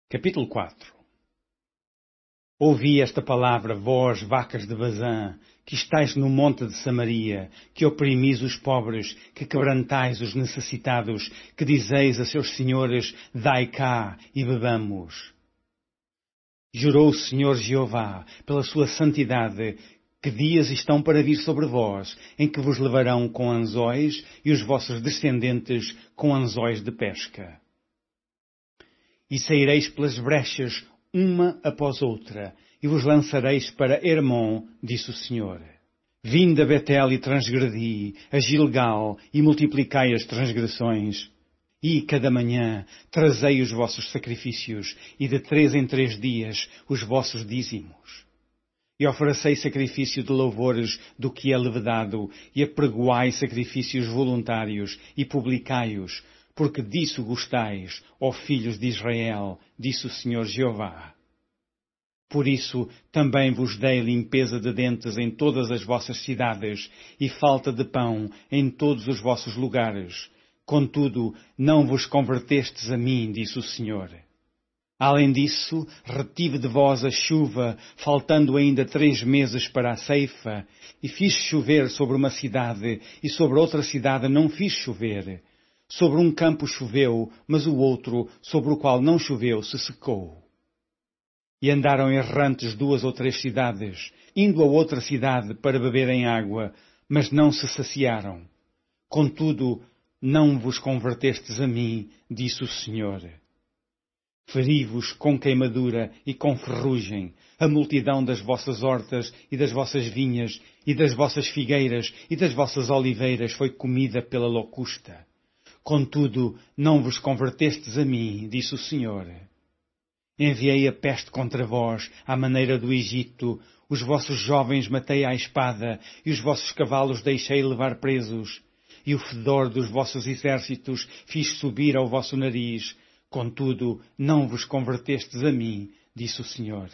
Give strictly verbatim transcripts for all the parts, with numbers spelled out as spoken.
Capítulo quatro. Ouvi esta palavra, vós, vacas de Bazã, que estáis no monte de Samaria, que oprimis os pobres, que quebrantais os necessitados, que dizeis a seus senhores, dai cá e bebamos. Jurou o Senhor Jeová, pela sua santidade, que dias estão para vir sobre vós, em que vos levarão com anzóis e os vossos descendentes com anzóis de pesca. E saireis pelas brechas, uma após outra, e vos lançareis para Hermon, disse o Senhor. Vinde a Betel e transgredi, a Gilgal, e multiplicai as transgressões. E, cada manhã, trazei os vossos sacrifícios, e de três em três dias os vossos dízimos. E oferecei sacrifício de louvores do que é levedado, e apregoai sacrifícios voluntários, e publicai-os, porque disso gostais, ó filhos de Israel, disse o Senhor Jeová. Por isso também vos dei limpeza de dentes em todas as vossas cidades, e falta de pão em todos os vossos lugares. Contudo, não vos convertestes a mim, disse o Senhor. Além disso, retive de vós a chuva, faltando ainda três meses para a ceifa, e fiz chover sobre uma cidade, e sobre outra cidade não fiz chover. Sobre um campo choveu, mas o outro, sobre o qual não choveu, se secou. E andaram errantes duas ou três cidades, indo a outra cidade para beberem água, mas não se saciaram. Contudo, não vos convertestes a mim, disse o Senhor. Feri-vos com queimadura e com ferrugem, a multidão das vossas hortas e das vossas vinhas, e das vossas figueiras e das vossas oliveiras foi comida pela locusta. Contudo, não vos convertestes a mim, disse o Senhor. Enviei a peste contra vós, à maneira do Egito, os vossos jovens matei à espada, e os vossos cavalos deixei levar presos, e o fedor dos vossos exércitos fiz subir ao vosso nariz. Contudo, não vos convertestes a mim, disse o Senhor.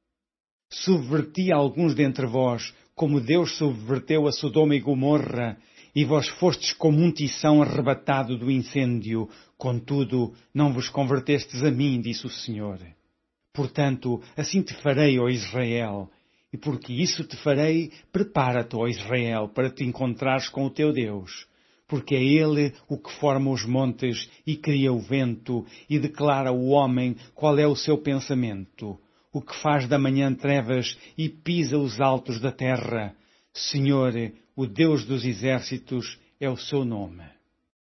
Subverti alguns dentre vós, como Deus subverteu a Sodoma e Gomorra, e vós fostes como um tição arrebatado do incêndio, contudo, não vos convertestes a mim, disse o Senhor. Portanto, assim te farei, ó Israel, e porque isso te farei, prepara-te, ó Israel, para te encontrares com o teu Deus, porque é Ele o que forma os montes e cria o vento, e declara ao homem qual é o seu pensamento, o que faz da manhã trevas e pisa os altos da terra. Senhor, o Deus dos exércitos é o seu nome.